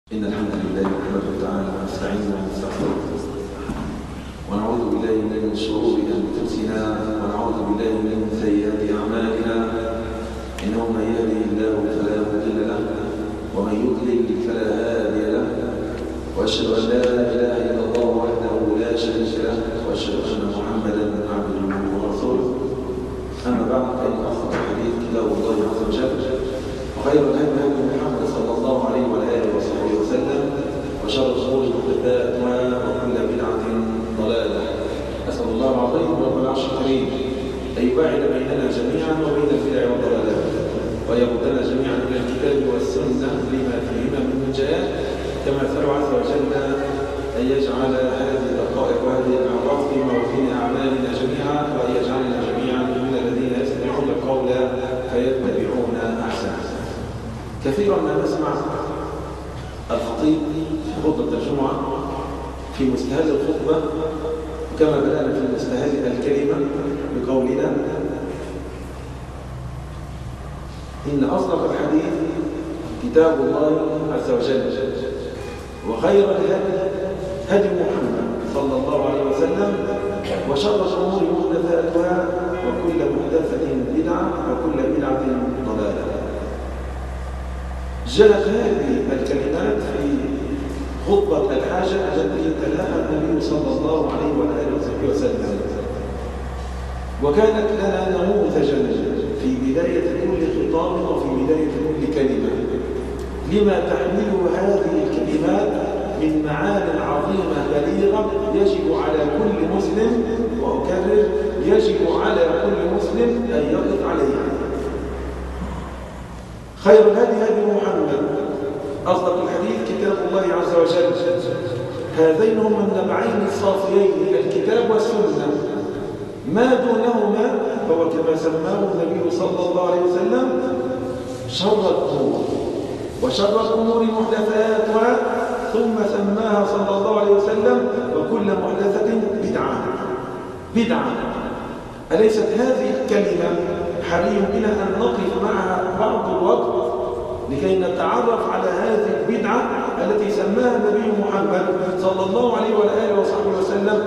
إن الحمد لله نحمده تعالى ونستعينه ونستغفره ونعوذ بالله من شرور أنفسنا ونعوذ بالله من سيئات أعمالنا إنه من يهده الله فلا مضل له ومن يضلل فلا هادي له وأشهد أن لا إله إلا الله وحده لا شريك له وأشهد أن محمدا عبده ورسوله أما بعد فإن أصدق الحديث كتاب الله عز وجل وخير الهدي هدي محمد صلى الله عليه وآله وصحبه وسلم وشر الأمور محدثاتها وكل بدعة ضلالة. أسأل الله العظيم رب العرش الكريم أن يباعد بيننا جميعا وبين البدع والضلالات ويردنا جميعا إلى الكتاب والسنة لما فيهما من منجيات، كما أسأل عز وجل أن يجعل هذه الدقائق وهذه الأعراف في موازين أعمالنا جميعا، وأن يجعلنا جميعا من الذين يستمعون القول فيتبعون أحسنه. كثيرا ما نسمع الخطيب في خطبة الجمعة في مستهل الخطبة كما بدأنا في مستهل الكلمة بقولنا إن أصدق الحديث كتاب الله عز وجل وخير الهدي هدي محمد صلى الله عليه وسلم وشر الأمور محدثاتها وكل محدثة بدعة وكل بدعة ضلالة. جاءت هذه الكلمات في خطبة الحاجة التي تلاها النبي صلى الله عليه وآله وسلم، وكانت لنا نموذجا في بداية كل خطاب وفي بداية كل كلمة لما تحمله هذه الكلمات من معاني عظيمة بليغة يجب على كل مسلم، وأكرر يجب على كل مسلم أن يقف عليها. خير الهدي هدي محمد، أصدق الحديث كتاب الله عز وجل، هذين هما النبعين الصافيين الكتاب والسنة، ما دونهما فهو كما سماه النبي صلى الله عليه وسلم شر الأمور، وشر الأمور محدثاتها، ثم سماها صلى الله عليه وسلم وكل محدثة بدعة. أليست هذه الكلمة حري بنا أن نقف معها بعض الوقت لكي نتعرف على هذه البدعة التي سماها النبي محمد صلى الله عليه وآله وصحبه وسلم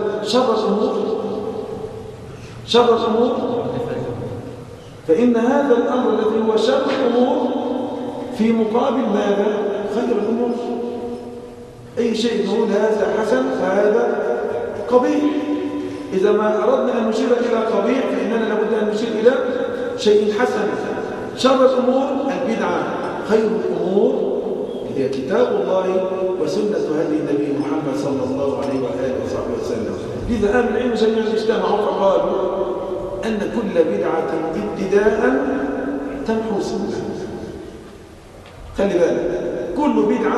شر الأمور، فإن هذا الأمر الذي هو شر الأمور في مقابل ماذا؟ خير الأمور. أي شيء نقول هذا حسن فهذا قبيح. إذا ما أردنا أن نشير إلى قبيح فإننا لابد أن نشير إلى شيء حسن. شر الأمور البدعة، خير الأمور هي كتاب الله وسنة هدي النبي محمد صلى الله عليه وآله وصحبه وسلم. لذا أهل العلم جميعا اجتمعوا فقالوا أن كل بدعة ابتداء تمحو سنة. خلي بالك، كل بدعة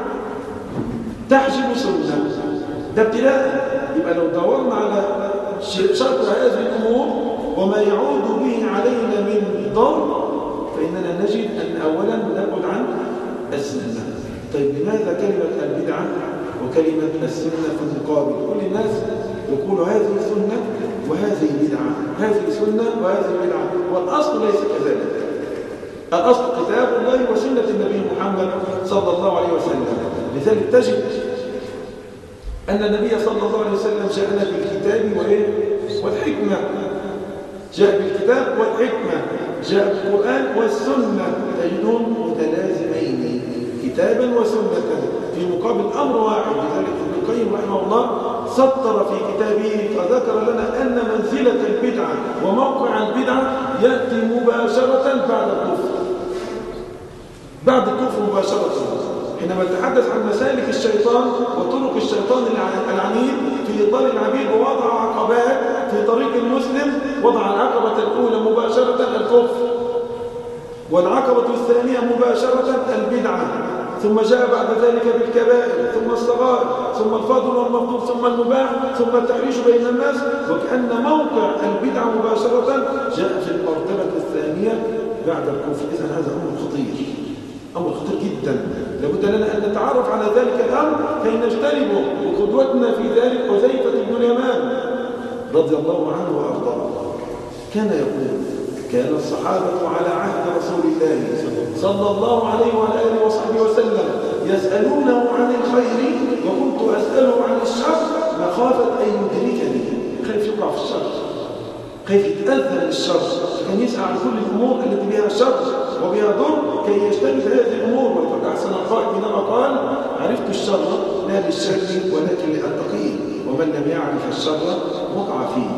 تحجب سنة، ده ابتداء. يبقى لو دورنا على شرط هذه الأمور وما يعود به علينا من ضر فإننا نجد أن أولا نبعد عن السنة. طيب لماذا كلمة البدعة وكلمة السنة في المقابل؟ كل الناس يقول هذه سنة وهذه بدعة، هذه سنة وهذه بدعة، والأصل ليس كذلك. الأصل كتاب الله وسنة النبي محمد صلى الله عليه وسلم. لذلك تجد أن النبي صلى الله عليه وسلم جاءنا بالكتاب والحكمة، جاء بالكتاب والحكمة، جاء بالقرآن والسنة، تجدهم متلازمين كتابا وسنة في مقابل أمر واحد. لذلك ابن القيم رحمه الله سطر في كتابه فذكر لنا أن منزلة البدعة وموقع البدعة يأتي مباشرة بعد الكفر مباشرة. حينما نتحدث عن مسالك الشيطان وطرق الشيطان العنيد في إطار العبيد ووضع عقبات في طريق المسلم، وضع العقبة الأولى مباشرة الكفر، والعقبة الثانية مباشرة البدعة، ثم جاء بعد ذلك بالكبائر، ثم الصغائر، ثم الفضل والمفضول، ثم المباح، ثم التحريش بين الناس، وكأن موقع البدعة مباشرة جاء في المرتبة الثانية بعد الكفر. إذن هذا أمر خطير جدا، لابد لنا أن نتعرف على ذلك الأمر كي نجتنبه. وقدوتنا في ذلك حذيفة بن اليمان رضي الله عنه وأرضاه كان يقول: كان الصحابة على عهد رسول الله صلى الله عليه وآله وصحبه وسلم يسألونه عن الخير وكنت أسأله عن الشر مخافة أن يدركني. خايف يقع في الشر، خايف يتأذى من الشر، كان يسأل عن كل الأمور التي بها شر وبها ضر كي يجتنب هذه الأمور. ولقد أحسن القائل حينما قال: عرفت الشر لا للشر ولكن لأتقيه، ومن لم يعرف الشر وقع فيه.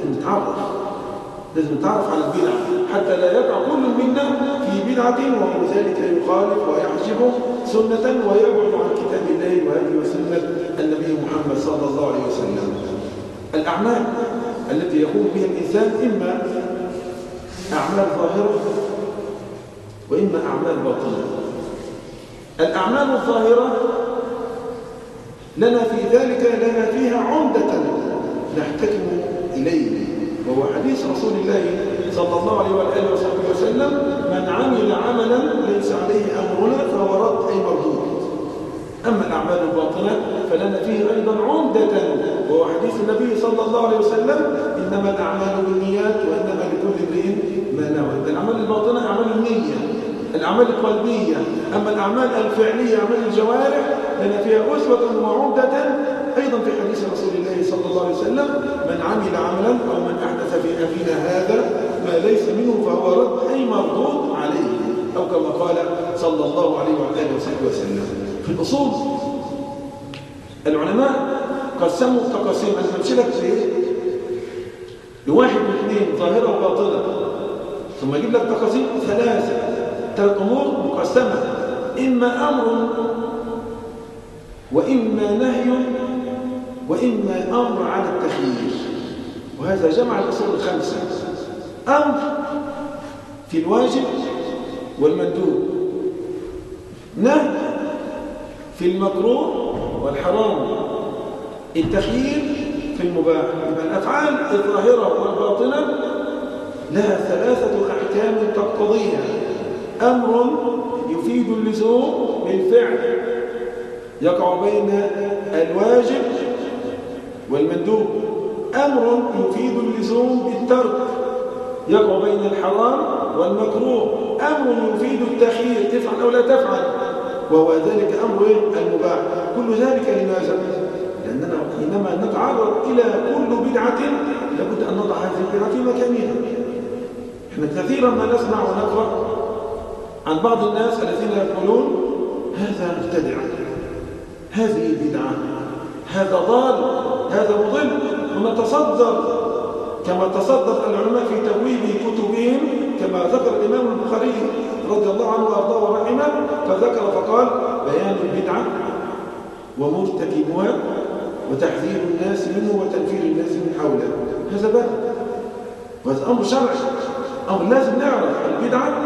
لازم نتعرف على البدع حتى لا يقع كل منا في بدعة وذلك يخالف ويحجب سنة ويبعد عن كتاب الله وهدي وسنة النبي محمد صلى الله عليه وسلم. الأعمال التي يقوم بها الإنسان إما أعمال ظاهرة وإما أعمال باطنة. الأعمال الظاهرة لنا في ذلك لنا فيها عمدة نحتكم إليه، وهو حديث رسول الله صلى الله عليه وآله وصحبه وسلم: من عمل عملا ليس عليه أمرنا فهو رد أي مردود. أما الأعمال الباطنة فلنا فيه أيضا عمدة، وهو حديث النبي صلى الله عليه وسلم: إنما الأعمال بالنيات وإنما لكل امرئ ما نوى. الأعمال الباطنة أعمال النية، الأعمال القلبية. أما الأعمال الفعلية أعمال الجوارح لنا فيها أسوة وعمدة أيضا في حديث رسول الله صلى الله عليه وسلم: من عمل عملا أو من أحدث في أمرنا هذا ما ليس منه فهو رد أي مردود عليه، أو كما قال صلى الله عليه وآله وصحبه وسلم. في الأصول العلماء قسموا تقاسيم. أنا همشي لك لواحد واثنين ظاهرة وباطنة، ثم يجيب لك تقاسيم ثلاث أمور مقسمة: إما أمر وإما نهي وإما أمر على التخيير. وهذا جمع الأصول الخمسة: أمر في الواجب والمندوب، نهي في المكروه والحرام، التخيير في المباح. يبقى الأفعال الظاهرة والباطنة لها ثلاثة أحكام تقتضيها: أمر يفيد اللزوم بالفعل يقع بين الواجب والمندوب، أمر يفيد اللزوم بالترك يقع بين الحرام والمكروه، أمر يفيد التخيير تفعل أو لا تفعل، وهو ذلك أمر المباح. كل ذلك لماذا؟ لأننا حينما نتعرض إلى كل بدعة لابد أن نضع هذه البدعة في مكانها. احنا كثيرا ما نسمع ونقرأ عن بعض الناس الذين يقولون: هذا مبتدع، هذه بدعة، هذا ضال، هذا مضل. ونتصدر كما تصدر العلماء في تبويب كتبهم، كما ذكر الإمام البخاري رضي الله عنه وأرضاه ورحمه، فذكر فقال: بيان البدعة ومرتكبها وتحذير الناس منه وتنفير الناس من حوله. هذا باب، وهذا أمر شرعي، أمر لازم نعرف البدعة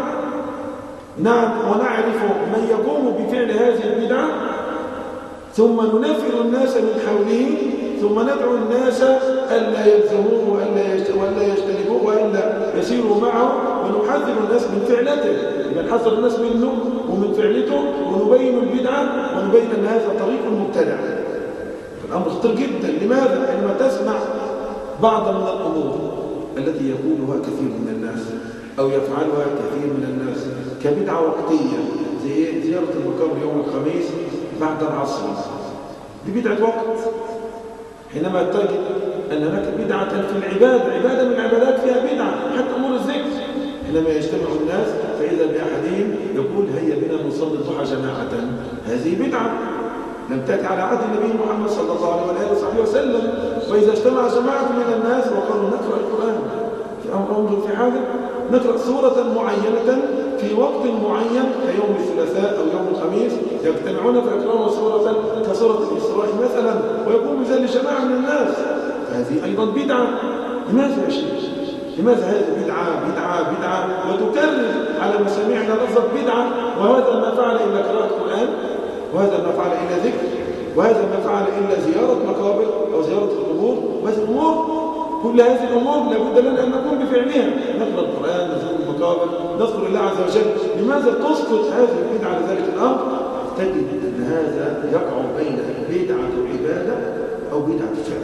ونعرف من يقوم بفعل هذه البدعة، ثم ننفر الناس من حوله، ثم ندعو الناس ألا يلزموه وألا يجتنبوه وألا يسيروا معه، ونحذر الناس من فعلته. يبقى نحذر الناس منه ومن فعلته، ونبين البدعة ونبين أن هذا طريق مبتدع. الأمر خطير جدا. لماذا؟ عندما تسمع بعض من الأمور التي يقولها كثير من الناس أو يفعلها كثير من الناس كبدعة وقتية، زي زيارة المقابر يوم الخميس بعد العصر، دي بدعة وقت. حينما تجد أن هناك بدعة في العبادة، عبادة من العبادات فيها بدعة، حتى أمور الذكر، حينما يجتمع الناس فإذا بأحدهم يقول: هيا بنا نصلي الضحى جماعة، هذه بدعة لم تأتي على عهد النبي محمد صلى الله عليه وآله وصحبه وسلم. وإذا اجتمع جماعة من الناس وقالوا: نقرأ القرآن في أمر في حاجة، نقرأ سورة معينة في وقت معين كيوم الثلاثاء أو يوم الخميس، يجتمعون فيقرأون سورة كسورة الإسراء مثلا، ويقوم بذلك جماعة من الناس. هذه أيضا بدعة. لماذا يا شيخ؟ لماذا هذه بدعة بدعة بدعة وتكرر على مسامعنا لفظة بدعة؟ وهذا ما فعل إلا قراءة القرآن، وهذا ما فعل إلا ذكر، وهذا ما فعل إلا زيارة مقابر أو زيارة القبور. وهذه الأمور، كل هذه الأمور لابد لنا أن نقوم بفعلها، نقرأ القرآن، نزور المقابر، نذكر الله عز وجل. لماذا تسقط هذه البدعة على ذلك الأمر؟ تجد أن هذا يقع بين بدعة عبادة أو بدعة فعل.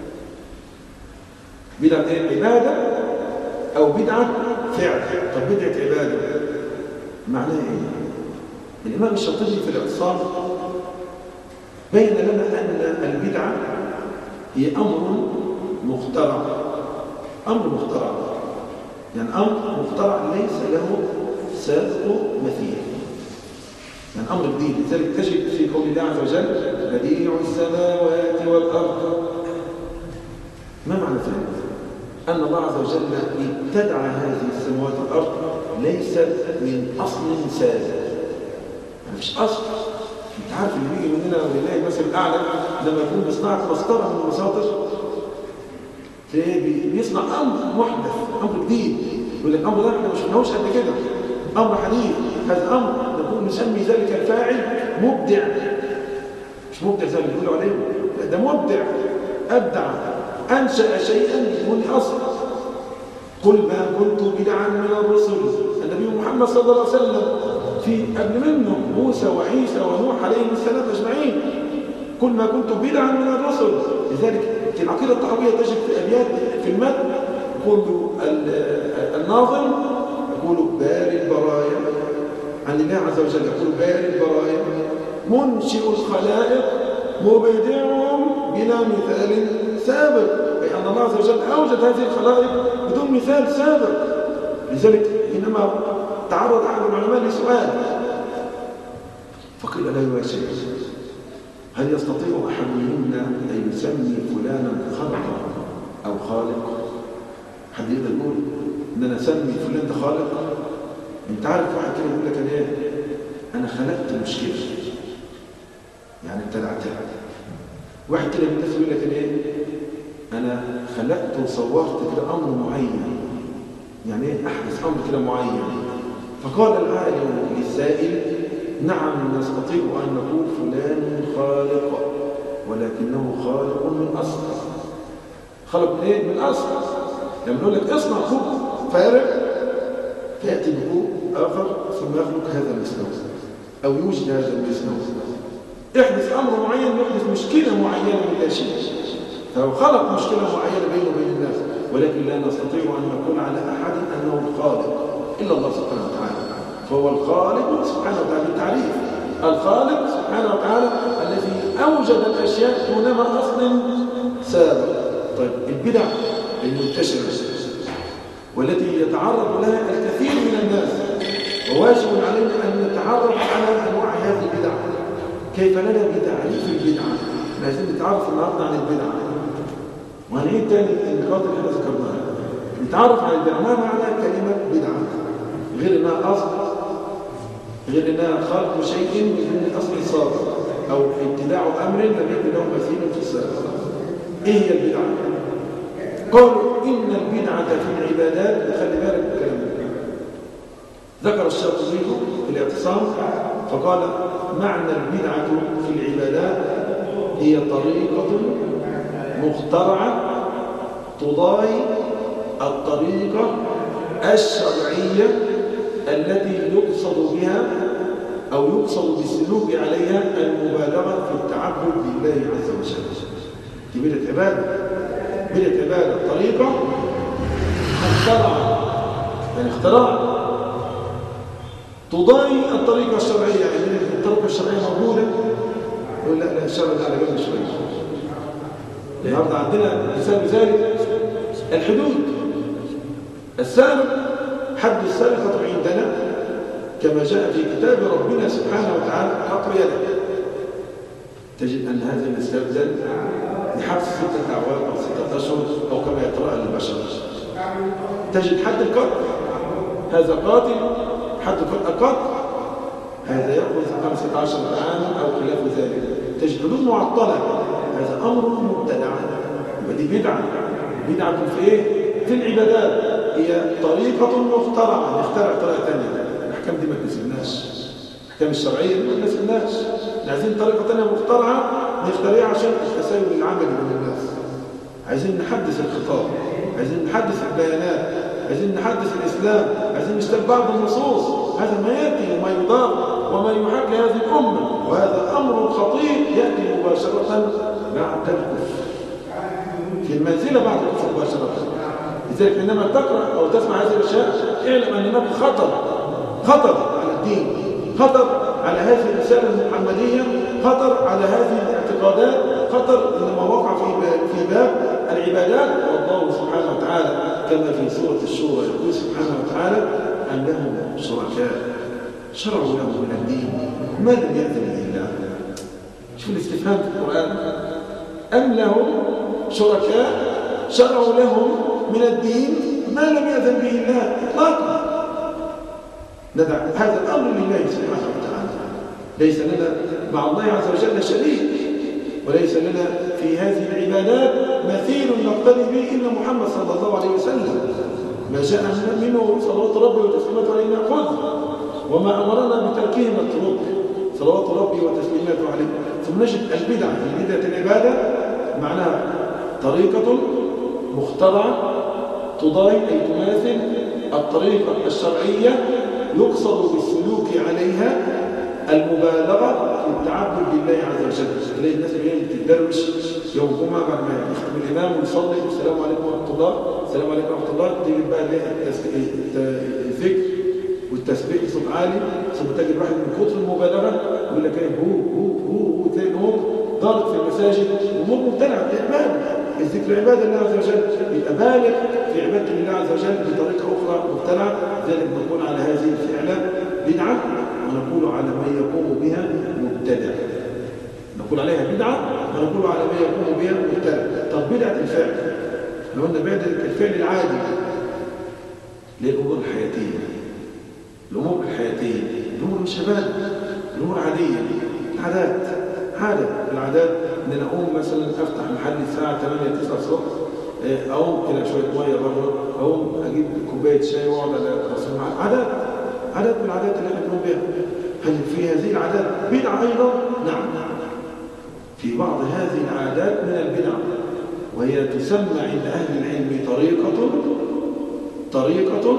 بدعة عبادة أو بدعة فعل. طب بدعة عبادة معناها إيه؟ الإمام الشاطبي في الاعتصام بين لنا أن البدعة هي أمر مخترع. أمر مخترع يعني أمر مخترع ليس له سابق مثيل، يعني أمر جديد. لذلك تجد في قول الله عز وجل بديع السماوات والأرض. ما معنى ذلك؟ أن الله عز وجل ابتدع هذه السماوات والأرض ليست من أصل سابق، يعني مش أصل. أنت عارف اللي بيجي مننا ولله المثل الأعلى لما يكون بصناعة مسطرة من المساطر بيصنع أمر محدث، أمر جديد، يقول لك الأمر ده احنا مش شفناهوش قبل كده، أمر حديث. هذا أمر نقول نسمي ذلك الفاعل مبدع. مش مبدع زي اللي بيقولوا عليه، ده مبدع، أبدع، أنشأ شيئا بدون أصل. قل ما كنت بدعا من الرسل. النبي محمد صلى الله عليه وسلم في قبل منه موسى وعيسى ونوح عليهم السلام أجمعين. قل ما كنت بدعا من الرسل. لذلك في العقيدة الطحاوية تجد في أبيات في المتن يقول الناظم يقول باري البرايا عن الله عز وجل، يقول باري البرايا منشئ الخلائق مبدعهم بلا مثال سابق، أي أن الله عز وجل أوجد هذه الخلائق بدون مثال سابق. لذلك حينما تعرض أحد العلماء لسؤال فقيل له يا شيخ هل يستطيع أحد منا أن يسمي فلانا خلقا أو خالق؟ حد يقدر يقول إن أنا أسمي فلان ده خالق؟ أنت عارف واحد كده يقول لك أنا إيه؟ أنا خلقت مشكلة، يعني ابتدعتها. واحد كده من الناس يقول لك أنا إيه؟ أنا خلقت وصورت كده أمر معين، يعني إيه؟ أحدث أمر كده معين. فقال العالم للسائل نعم نستطيع أن نقول فلان خالق، ولكنه خالق من أصل. خلق من إيه؟ من أصل. لما نقول لك اصنع كوب فارغ فيأتي بكوب آخر ثم يخلق هذا المثل أو يوجد هذا المثل. يحدث أمر معين، يحدث مشكلة معينة من لا شيء، فهو خلق مشكلة معينة بينه وبين الناس، ولكن لا نستطيع أن نقول على أحد أنه الخالق إلا الله سبحانه وتعالى. فهو الخالق سبحانه وتعالى بالتعريف، الخالق سبحانه وتعالى الذي أوجد الأشياء دونما أصل سابق. طيب البدع المنتشرة والتي يتعرض لها الكثير من الناس، وواجب علينا أن نتعرف على أنواع هذه البدع. كيف لنا بتعريف البدعة؟ لازم نتعرف النهارده عن البدعة، وهنعيد تاني النقاط اللي احنا ذكرناها. نتعرف على البدعة. ما معنى كلمة بدعة؟ غير انها أصل، غير انها خلق شيء من الأصل السابق، أو ابتداع أمر لم يكن له مثيل في السابق. إيه هي البدعة؟ قالوا إن البدعة في العبادات، خلي بالك من الكلام ده. ذكر الشاطبي في الاعتصام فقال معنى البدعة في العبادات هي طريقة مخترعة تضاهي الطريقة الشرعية التي يقصد بها أو يقصد بالسلوك عليها المبالغة في التعبد لله عز وجل. دي بدعة عبادة. بدعة عبادة طريقة مخترعة، يعني اختراع تضاهي الطريقة الشرعية. يعني الطريقة الشرعية موجودة يقول لا الشرع ده على جنب شوية. النهارده عندنا مثال بذلك الحدود. السارق حد السرقة عندنا كما جاء في كتاب ربنا سبحانه وتعالى قطع يده. تجد أن هذا الاستبدال لحبس 6 أعوام أو 6 أشهر أو كما يقرأ للبشر. تجد حد القتل، هذا قاتل، حد القتل هذا يأخذ 15 عاما أو خلاف ذلك. تجد حدود معطلة، هذا أمر مبتدع. ودي بدعة. بدعة في إيه؟ في العبادات. هي طريقة مخترعة، نخترع طريقة ثانية. الأحكام دي ما تنسلناش، الأحكام الشرعية دي ما تنسلناش. عايزين طريقة ثانية مخترعة نخترعها عشان التساوي العملي بين الناس. عايزين نحدث الخطاب، عايزين نحدث البيانات، عايزين نحدث الإسلام، عايزين نشتغل بعض النصوص. هذا ما يأتي وما يضار وما يحاك لهذه الأمة، وهذا أمر خطير يأتي مباشرة بعد الكفر، في المنزلة بعد الكفر مباشرة. لذلك عندما تقرأ أو تسمع هذه الأشياء اعلم أن هناك خطر على الدين، خطر على هذه الرسالة المحمدية، خطر على هذه الاعتقادات خطر، إنما وقع في باب العبادات. والله سبحانه وتعالى كما في سورة الشورى يقول سبحانه وتعالى: أم لهم شركاء شرعوا لهم من الدين ما لم يأذن به الله. شوف الاستفهام في القرآن: أم لهم شركاء شرعوا لهم من الدين ما لم يأذن به الله. إطلاقا ندع هذا الأمر لله سبحانه وتعالى. ليس لنا مع الله عز وجل شريك، وليس لنا في هذه العبادات مثيل نقتدي به إلا محمد صلى الله عليه وسلم. ما جاء منه صلوات ربي وتسليماته عليه نأخذه، وما أمرنا بتركه نترك صلوات ربي وتسليماته عليه. ثم نجد البدعة في بدعة العبادة معناها طريقة مخترعة تضاهي أي تماثل الطريقة الشرعية يقصد بالسلوك عليها المبالغة في التعبد لله عز وجل. تلاقي الناس اللي بتدروش يوم الجمعة بعد ما يختم الإمام ويصلي السلام عليكم ورحمة الله السلام عليكم ورحمة الله، تيجي بقى الذكر والتسبيح بصوت عالي، ثم تجد واحد من كتر المبالغة يقول لك هو تلاقي الأمور ضارت في المساجد وأمور ممتنعة. الذكر عبادة الله عز وجل، يبقى بالغ في عبادة الله عز وجل بطريقة أخرى مبتلعة. ذلك نقول على هذه الفعلة بدعة، ونقول على من يقوم بها مبتدع. نقول عليها بدعة ونقول على من يقوم بها مبتدع. طب بدعة الفعل، لو قلنا بدعة الفعل العادي للأمور الحياتية، الأمور الحياتية، الأمور مش عبادة، الأمور عادية، العادات، عادة العادات. ان انا اقوم مثلا افتح محل الساعه 8 9 الصبح، اقوم كده شويه ميه بره، اقوم اجيب كوبايه شاي واقعد على راسي. عادات من العادات اللي احنا بنقوم بها. هل في هذه العادات بدعه ايضا؟ نعم، في بعض هذه العادات من البدع، وهي تسمى عند اهل العلم طريقه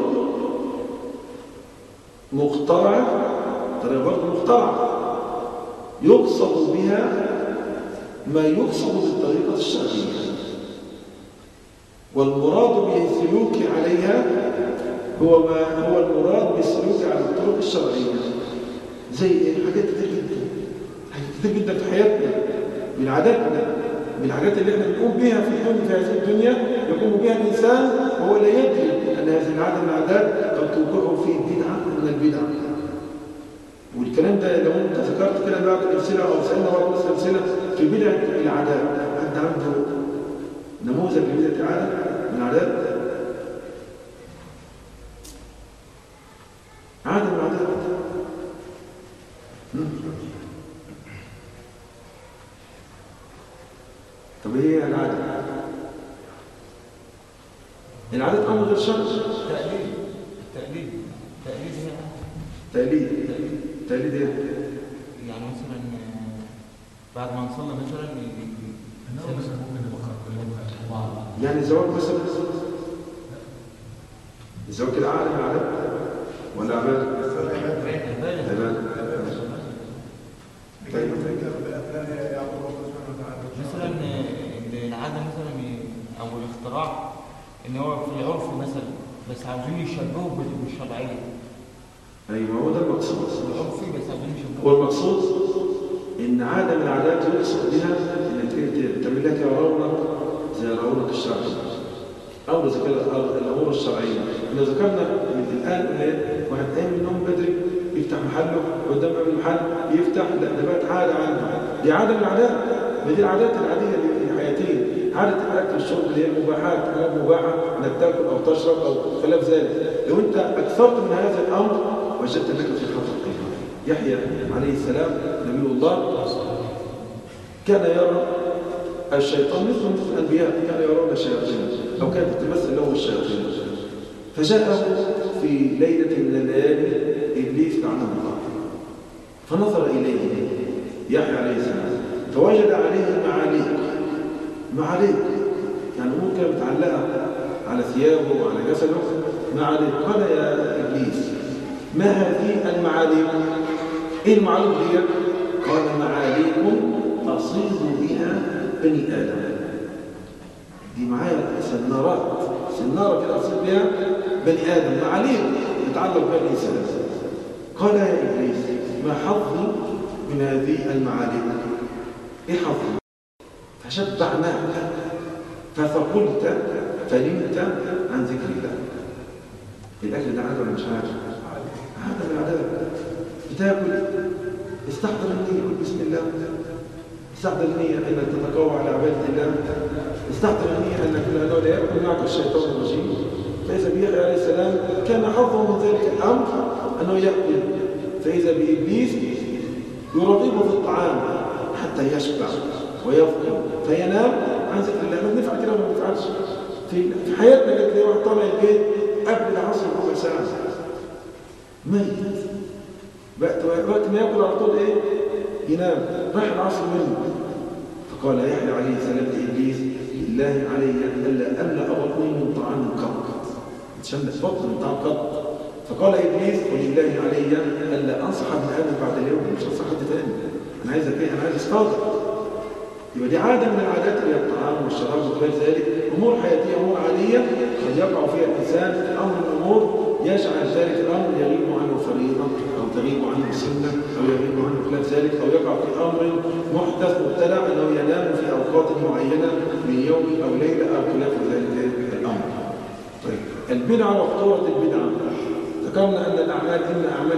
مخترعه، طريقه برضه مخترعه يقصد بها ما يقصد بالطريقة الشرعية، والمراد بالسلوك عليها هو ما هو المراد بالسلوك على الطرق الشرعية. زي حاجات كتير جدا في حياتنا، من عاداتنا، من الحاجات اللي احنا بنقوم بها في هذه الدنيا يقوم بها الإنسان وهو لا يدري أن هذه العادة من العادات قد توقعه في بدعة من البدع. والكلام ده لو انت ذكرت كده بعض الامثله او سالنا بعض الامثله في بدع العادات، حد عنده نموذج لبدعه العاده من العادات؟ عاده من العادات. طب ايه هي العاده؟ العادات امر غير شرعي. تقليد ايه؟ يعني مثلا بعد ما نصلي مثلا يعني الزواج مثلا، الزواج كده عادة من العادات ولا عبادة؟ عبادة. مثلا العادة مثلا او الاختراع ان هو في العرف مثلا، بس عاوزين يشبهوه بالشرعية. ايوه هو ده المقصود. هو المقصود ان عاده من العادات يقصد بها انك تعمل لك رونق زي رونق الشرعي، او زي كده الامور الشرعيه. احنا ذكرنا من الان واحد قايم من النوم بدري يفتح محله قدام باب المحل يفتح، لا ده بقت عاده عنده، دي عاده من العادات. ما دي العادات العاديه الحياتيه، عاده الاكل والشرب اللي هي المباحات، امور مباحه انك تاكل او تشرب او خلاف ذلك. لو انت اكثرت من هذا الامر وجدت انك في خطر. يحيى عليه السلام نبي الله كان يرى الشيطان مثل الانبياء، كان يرون الشياطين او كانت تمثل له الشياطين. فجاءه في ليله من الليالي ابليس لعنه الله، فنظر اليه يحيى عليه السلام فوجد عليه معاليق يعني امور كانت متعلقه على ثيابه وعلى جسده معاليق. قال يا ابليس ما هذه المعاليق؟ ايه المعاليق دي؟ قال معاليق اصيد بها بني ادم. دي معايا سناره كده اصيد بها بني ادم، معاليق يتعلق بها الانسان. قال يا ابليس ما حظي من هذه المعاليق؟ ايه حظي؟ فشبعناك فثقلت فنمت عن ذكر الله. الأكل ده عادة ولا مش عادة؟ عادة من العادات. بتاكل استحضر النية، قل بسم الله. استحضر النية أنك تتقوى على عبادة الله. استحضر النية أن كل هذا لا يأكل معك الشيطان الرجيم. فإذا بيحيى عليه السلام كان حظه من ذلك الأمر أنه يأكل، فإذا بإبليس يرغبه في الطعام حتى يشبع ويفقر فينام عن ذكر الله. ما بنفعل كده وما بنفعلش في حياتنا كده. تلاقي واحد طالع البيت قبل العصر ربع ساعة ميت، وقت ما ياكل على طول ايه؟ ينام. راح العصر منه. فقال يحيى عليه السلام لإبليس بالله علي ألا أملأ بطني من طعام قط، تشمس بطن من طعام قط. فقال إبليس ولله علي ألا أنصح ابن آدم بعد اليوم، مش هنصح حد تاني، أنا عايز ايه؟ أنا عايز أصطادر. يبقى دي عادة من العادات اللي هي الطعام والشراب وغير ذلك، أمور حياتية أمور عادية قد يقع فيها الإنسان في أمر من الأمور يجعل ذلك الأمر يغيب عنه فريضة أو تغيب عنه سنة أو يغيب عنه خلاف ذلك، أو يقع في أمر محدث مبتدع أنه ينام في أوقات معينة من يوم أو ليلة أو خلاف ذلك الأمر. طيب البدعة وخطورة البدعة، ذكرنا أن الأعمال إما أعمال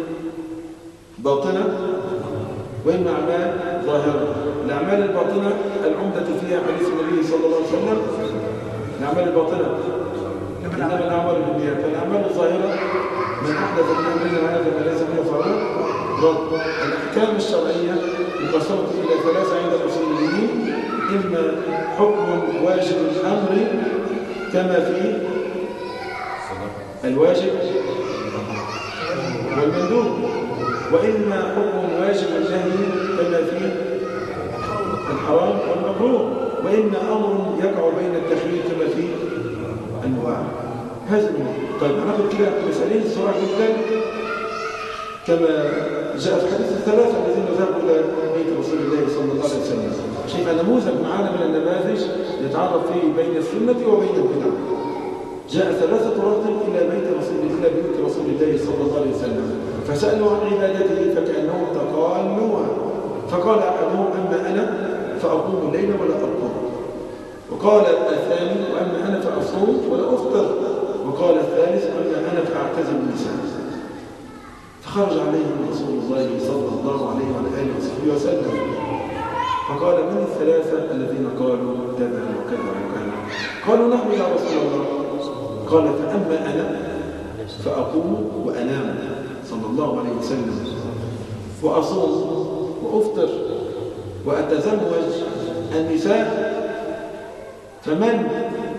باطنة وإما أعمال ظاهرة. الأعمال الباطنة العمدة فيها حديث النبي صلى الله عليه وسلم الأعمال الباطنة إنما الأعمال بالنيات. فالأعمال الظاهرة من أحدث من أمرنا هذا ما ليس منه فهو رد. الأحكام الشرعية مقسمة إلى ثلاثة عند الأصوليين: إما حكم واجب الأمر كما في الواجب والمندوب، وإما حكم واجب النهي كما في الحرام والمكروه، وإما أمر يقع بين التخيير كما في المباح. هذا الأمر. طيب هناخد كده مثالين صراحة جدا كما جاء في حديث الثلاثة الذين ذهبوا إلى بيت رسول الله صلى الله عليه وسلم. شيء نموذج معانا من النماذج نتعرف فيه بين السنة وبين البدع. جاء ثلاثة رهط إلى بيت رسول الله صلى الله عليه وسلم فسألوا عن عبادته فكأنهم تقالوها. فقال أحدهم أما أنا فأقوم الليل ولا أرقد، وقال الثاني وأما أنا فأصوم ولا أفطر، وقال الثالث أما أنا فأعتزل النساء. فخرج عليهم رسول الله صلى الله عليه وعلى آله وصحبه وسلم فقال من الثلاثة الذين قالوا كذا وكذا وكذا؟ قالوا نحن يا رسول الله. قال فأما أنا فأقوم وأنام صلى الله عليه وسلم وأصوم وأفطر وأتزوج النساء. فمن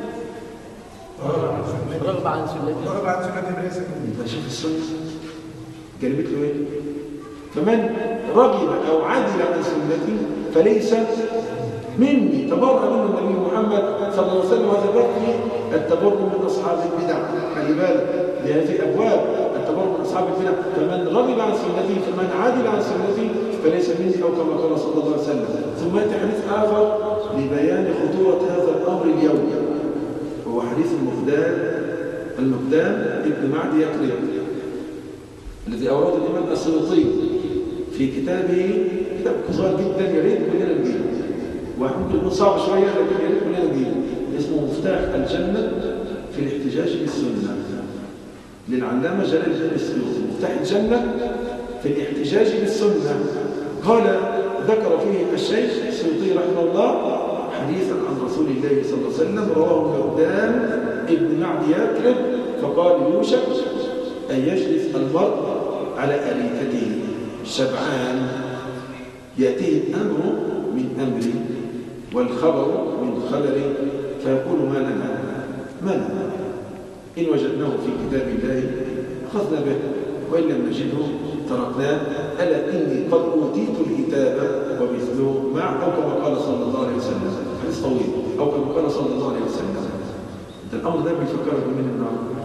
رغب عن سنتي ليس مني. شوف السنة جربت له ايه؟ فمن رغب أو عدل عن سنتي فليس مني. تبرأ منه النبي محمد صلى الله عليه وسلم. هذا باب فيه التبرؤ من أصحاب البدع. خلي بالك لهذه أبواب التبرؤ من أصحاب البدع. فمن رغب عن سنتي فمن عدل عن سنتي فليس مني أو كما قال صلى الله عليه وسلم. ثم يأتي حديث آخر لبيان خطورة هذا الأمر اليوم، وهو حديث المقدام ابن معدي يكرم الذي أورده الإمام السيوطي في كتابه، كتاب صغير جدا يا ريت كلنا نجيبه، وممكن يكون صعب شوية لكن يا ريت كلنا نجيبه. اسمه مفتاح الجنة في الاحتجاج بالسنة للعلامة جلال الدين السيوطي. مفتاح الجنة في الاحتجاج بالسنة. قال ذكر فيه الشيخ السيوطي رحمه الله حديثا عن رسول الله صلى الله عليه وسلم رواه المقدام ابن معدي يكرم فقال يوشك أن يجلس المرء على أريكته شبعان يأتيه الأمر من أمري والخبر من خبري فيقول ما لنا إن وجدناه في كتاب الله أخذنا به وإن لم نجده تركناه. ألا إني قد أوتيت الكتاب ومثله مع أو كما قال صلى الله عليه وسلم. حديث طويل أو كما قال صلى الله عليه وسلم. الأمر ده بيفكرك من النار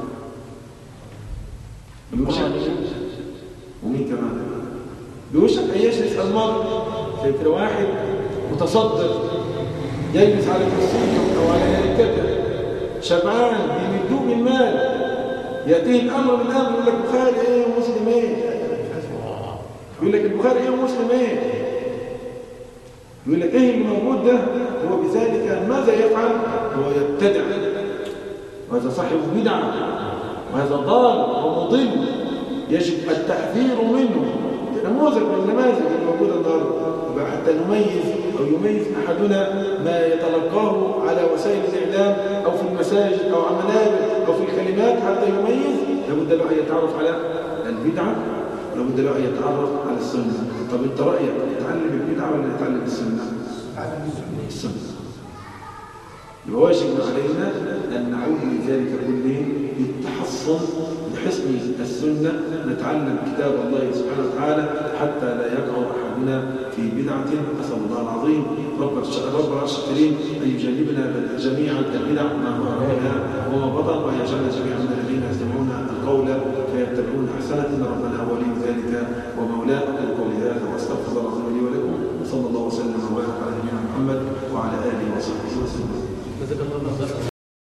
ومين كمان بيوشك أن يجلس المرء في واحد متصدر يجلس على كرسيه أو على أريكته شبعان بيمدوه بالمال يأتيه الأمر من الأمر يقول لك البخاري إيه ومسلم إيه؟ يقول لك البخاري إيه ومسلم إيه؟ يقول لك ايه اللي موجود ده؟ هو بذلك ماذا يفعل؟ هو يبتدع، وهذا صاحب بدعة، وهذا ضال ومضل، يجب التحذير منه. نموذج من النماذج الموجودة النهارده، حتى نميز أو يميز أحدنا ما يتلقاه على وسائل الإعلام أو في المساجد أو على المنابر أو في الكلمات، حتى يميز لابد له أن يتعرف على البدعة، لابد له أن يتعرف على السنة. طب أنت رأيك يتعلم البدعة ولا يتعلم السنة؟ السنة. يبقى واجب علينا أن نعود لذلك كله بالتحصن، بحصن السنة، نتعلم كتاب الله سبحانه وتعالى حتى لا يقع أحدنا في بدعة. أسأل الله العظيم رب العرش الكريم أن يجنبنا جميعا البدع ما ظهر منها وما بطن، وأن يجعلنا جميعا من الذين يستمعون القول فيتبعون أحسنه، إن ربنا ولي ذلك ومولاه. أقول قولي هذا وأستغفر الله العظيم لي ولكم، وصلى الله وسلم وبارك على نبينا محمد وعلى آله وصحبه وسلم. جزاك الله خيرا.